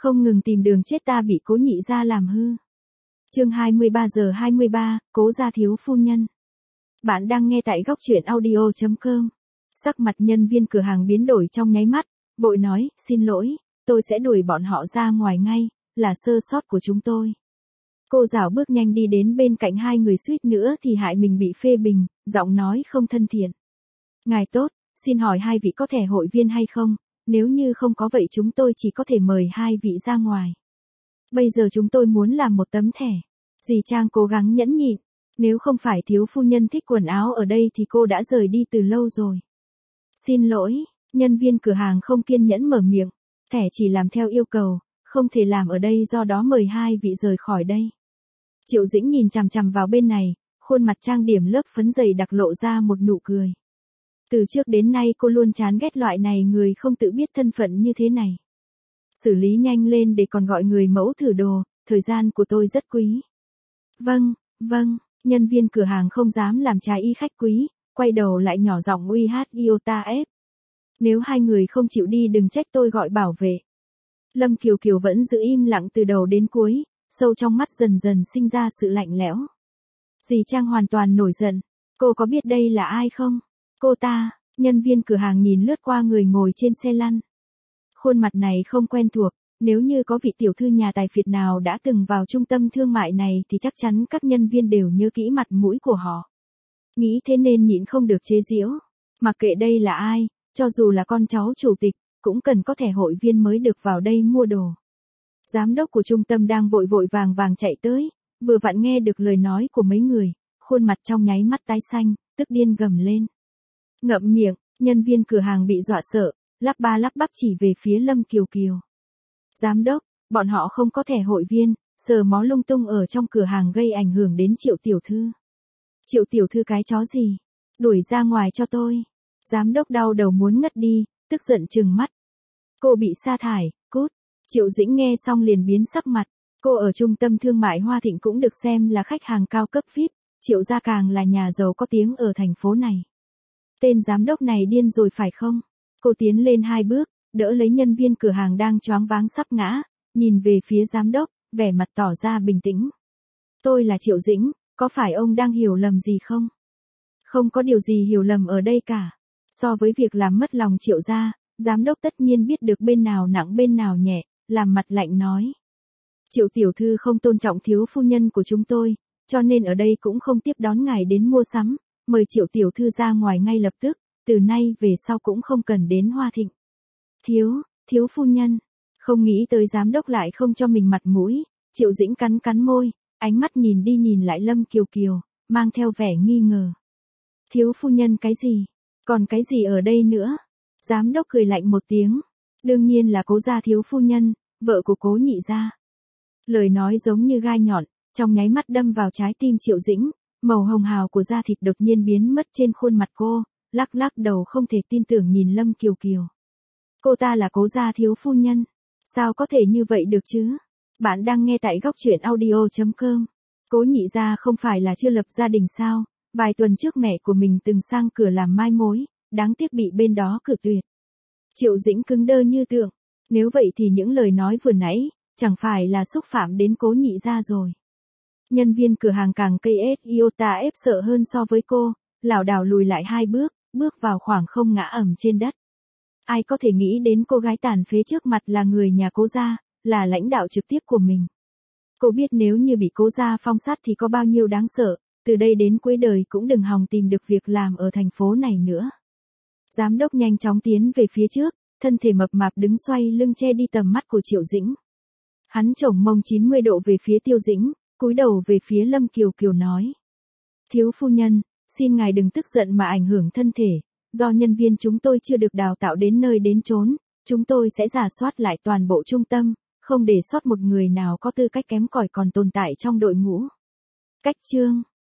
không ngừng tìm đường chết ta bị Cố nhị gia làm hư. Chương 23:23, Cố gia thiếu phu nhân. Bạn đang nghe tại góc truyện audio.com. Sắc mặt nhân viên cửa hàng biến đổi trong nháy mắt, vội nói, xin lỗi, tôi sẽ đuổi bọn họ ra ngoài ngay, là sơ sót của chúng tôi. Cô dạo bước nhanh đi đến bên cạnh hai người suýt nữa thì hại mình bị phê bình, giọng nói không thân thiện. Ngài tốt, xin hỏi hai vị có thẻ hội viên hay không? Nếu như không có vậy chúng tôi chỉ có thể mời hai vị ra ngoài. Bây giờ chúng tôi muốn làm một tấm thẻ. Dì Trang cố gắng nhẫn nhịn. Nếu không phải thiếu phu nhân thích quần áo ở đây thì cô đã rời đi từ lâu rồi. Xin lỗi, nhân viên cửa hàng không kiên nhẫn mở miệng. Thẻ chỉ làm theo yêu cầu, không thể làm ở đây do đó mời hai vị rời khỏi đây. Triệu Dĩnh nhìn chằm chằm vào bên này, khuôn mặt trang điểm lớp phấn dày đặc lộ ra một nụ cười. Từ trước đến nay cô luôn chán ghét loại này người không tự biết thân phận như thế này. Xử lý nhanh lên để còn gọi người mẫu thử đồ, thời gian của tôi rất quý. Vâng, nhân viên cửa hàng không dám làm trái ý khách quý, quay đầu lại nhỏ giọng uy hát Iota F. Nếu hai người không chịu đi đừng trách tôi gọi bảo vệ. Lâm Kiều Kiều vẫn giữ im lặng từ đầu đến cuối, sâu trong mắt dần dần sinh ra sự lạnh lẽo. Dì Trang hoàn toàn nổi giận, cô có biết đây là ai không? Cô ta, nhân viên cửa hàng nhìn lướt qua người ngồi trên xe lăn. Khuôn mặt này không quen thuộc, nếu như có vị tiểu thư nhà tài phiệt nào đã từng vào trung tâm thương mại này thì chắc chắn các nhân viên đều nhớ kỹ mặt mũi của họ. Nghĩ thế nên nhịn không được chế giễu. Mặc kệ đây là ai, cho dù là con cháu chủ tịch, cũng cần có thẻ hội viên mới được vào đây mua đồ. Giám đốc của trung tâm đang vội vội vàng vàng chạy tới, vừa vặn nghe được lời nói của mấy người, khuôn mặt trong nháy mắt tái xanh, tức điên gầm lên. Ngậm miệng, nhân viên cửa hàng bị dọa sợ, lắp ba lắp bắp chỉ về phía Lâm Kiều Kiều. Giám đốc, bọn họ không có thẻ hội viên, sờ mó lung tung ở trong cửa hàng gây ảnh hưởng đến Triệu tiểu thư. Triệu tiểu thư cái chó gì? Đuổi ra ngoài cho tôi. Giám đốc đau đầu muốn ngất đi, tức giận trừng mắt. Cô bị sa thải, cút. Triệu Dĩnh nghe xong liền biến sắc mặt. Cô ở trung tâm thương mại Hoa Thịnh cũng được xem là khách hàng cao cấp VIP, Triệu gia càng là nhà giàu có tiếng ở thành phố này. Tên giám đốc này điên rồi phải không? Cô tiến lên hai bước, đỡ lấy nhân viên cửa hàng đang choáng váng sắp ngã, nhìn về phía giám đốc, vẻ mặt tỏ ra bình tĩnh. Tôi là Triệu Dĩnh, có phải ông đang hiểu lầm gì không? Không có điều gì hiểu lầm ở đây cả. So với việc làm mất lòng Triệu gia, giám đốc tất nhiên biết được bên nào nặng bên nào nhẹ, làm mặt lạnh nói. Triệu tiểu thư không tôn trọng thiếu phu nhân của chúng tôi, cho nên ở đây cũng không tiếp đón ngài đến mua sắm, mời Triệu tiểu thư ra ngoài ngay lập tức, từ nay về sau cũng không cần đến Hoa Thịnh. Thiếu phu nhân, không nghĩ tới giám đốc lại không cho mình mặt mũi, Triệu Dĩnh cắn môi, ánh mắt nhìn đi nhìn lại Lâm Kiều Kiều, mang theo vẻ nghi ngờ. Thiếu phu nhân cái gì? Còn cái gì ở đây nữa? Giám đốc cười lạnh một tiếng, đương nhiên là Cố gia thiếu phu nhân, vợ của Cố nhị gia. Lời nói giống như gai nhọn, trong nháy mắt đâm vào trái tim Triệu Dĩnh, màu hồng hào của da thịt đột nhiên biến mất trên khuôn mặt cô, lắc đầu không thể tin tưởng nhìn Lâm Kiều Kiều. Cô ta là Cố gia thiếu phu nhân, sao có thể như vậy được chứ? Bạn đang nghe tại góc truyện audio.com. Cố nhị gia không phải là chưa lập gia đình sao? Vài tuần trước mẹ của mình từng sang cửa làm mai mối, đáng tiếc bị bên đó cự tuyệt. Triệu Dĩnh cứng đơ như tượng, nếu vậy thì những lời nói vừa nãy, chẳng phải là xúc phạm đến Cố nhị gia rồi. Nhân viên cửa hàng càng cây Iota F sợ hơn so với cô, lảo đảo lùi lại hai bước vào khoảng không ngã ẩm trên đất. Ai có thể nghĩ đến cô gái tàn phế trước mặt là người nhà Cố gia, là lãnh đạo trực tiếp của mình. Cô biết nếu như bị Cố gia phong sát thì có bao nhiêu đáng sợ, từ đây đến cuối đời cũng đừng hòng tìm được việc làm ở thành phố này nữa. Giám đốc nhanh chóng tiến về phía trước, thân thể mập mạp đứng xoay lưng che đi tầm mắt của Triệu Dĩnh. Hắn chổng mông 90 độ về phía Tiêu Dĩnh, cúi đầu về phía Lâm Kiều Kiều nói. Thiếu phu nhân, xin ngài đừng tức giận mà ảnh hưởng thân thể, do nhân viên chúng tôi chưa được đào tạo đến nơi đến chốn, chúng tôi sẽ rà soát lại toàn bộ trung tâm, không để sót một người nào có tư cách kém cỏi còn tồn tại trong đội ngũ. Cách chương